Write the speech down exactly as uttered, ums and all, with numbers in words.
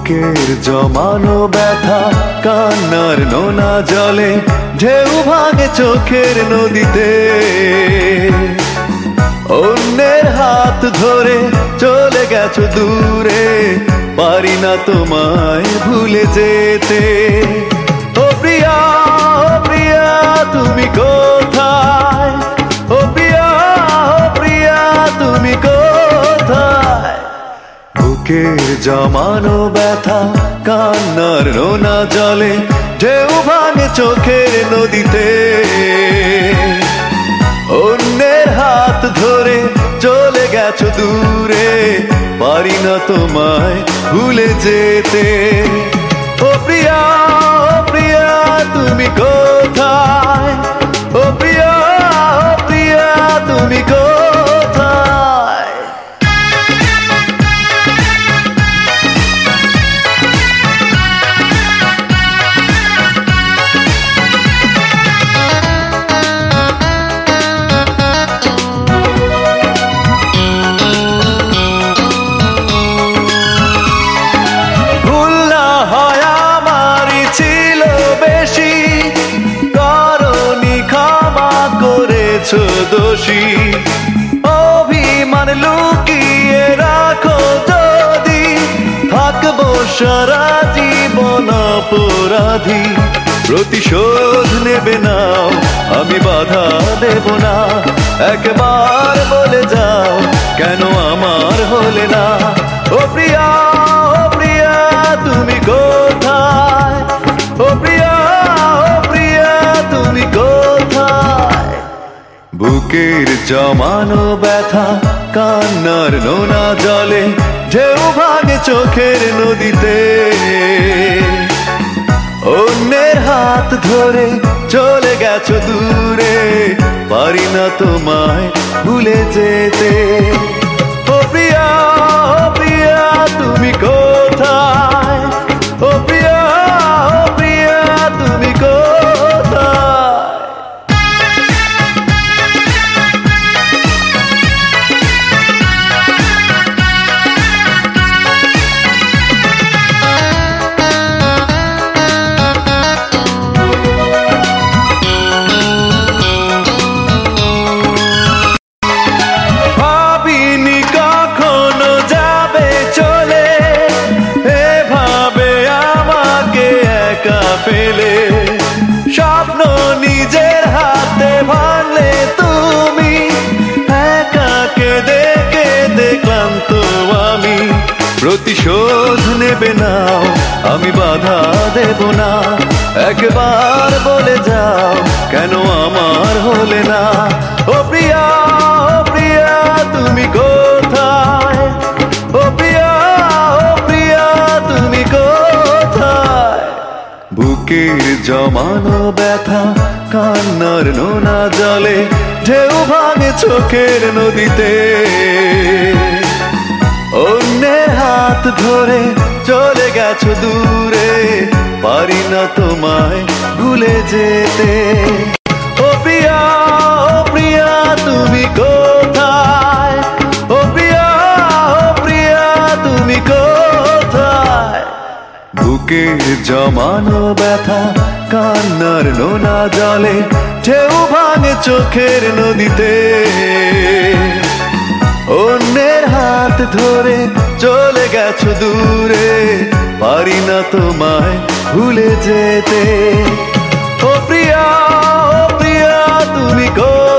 বুকের জমানো ব্যথা কান্নার নোনা জলে ঢেউ ভাঙে চোখের নদীতে। অন্যের হাত ধরে চলে গেছো দূরে, পারি না তোমায় ভুলে যেতে। ও প্রিয়া, ও প্রিয়া তুমি কোথায়? ও প্রিয়া, ও প্রিয়া তুমি কোথায়? বুকের জমানো ব্যথা কান্নার নোনা জলে ঢেউ ভাঙে চোখের নদীতে। অন্যের হাত ধরে চলে গেছো দূরে, পারি না তোমায় ভুলে যেতে। ও প্রিয়া, ও প্রিয়া তুমি কোথায়? ও প্রিয়া, ও প্রিয়া তুমি কোথায়? দোষী অভিমান লুকিয়ে রাখো যদি, থাকবো সারা জীবন অপরাধী। প্রতিশোধ নেবে নাও, আমি বাধা দেব না। একবার বলে যাও কেন আমার হলে না? ও প্রিয়া, ও প্রিয়া তুমি কোথায়? ও প্রিয়া, ও প্রিয়া তুমি কোথায়? বুকের জমানো ব্যথা কান্নার নোনা জলে ঢেউ ভাঙে চোখের নদীতে। অন্যের হাত ধরে চলে গেছো দূরে, পারি না তোমায় ভুলে যেতে। ও প্রিয়া, ও প্রিয়া তুমি কোথায়? ও প্রিয়া, ও প্রিয়া তুমি কোথায়? পেলে স্বপ্ন নিজের হাতে ভাঙলে তুমি, একাকে দেখে দেখলাম তো আমি। প্রতিশোধ নেবে নাও, আমি বাধা দেব না। একবার বলে যাও কেন আমার হলে না? ও প্রিয়া, ও প্রিয়া তুমি কোথায়? ও প্রিয়া, ও প্রিয়া তুমি কোথায়? বুকের জমানো ব্যথা কান্নার নোনা জলে ঢেউ ভাঙে চোখের নদীতে। অন্যের হাত ধরে চলে গেছো দূরে, পারি না তোমায় ভুলে যেতে। ও প্রিয়া, ও প্রিয়া তুমি কোথায়? ও প্রিয়া, ও প্রিয়া তুমি কোথায়? বুকের জমানো ব্যথা কান্নার নোনা জলে ঢেউ ভাঙে চোখের নদীতে। অন্যের হাত ধরে চলে গেছো দূরে, পারি না তোমায় ভুলে যেতে। ও প্রিয়া, ও প্রিয়া তুমি কোথায়?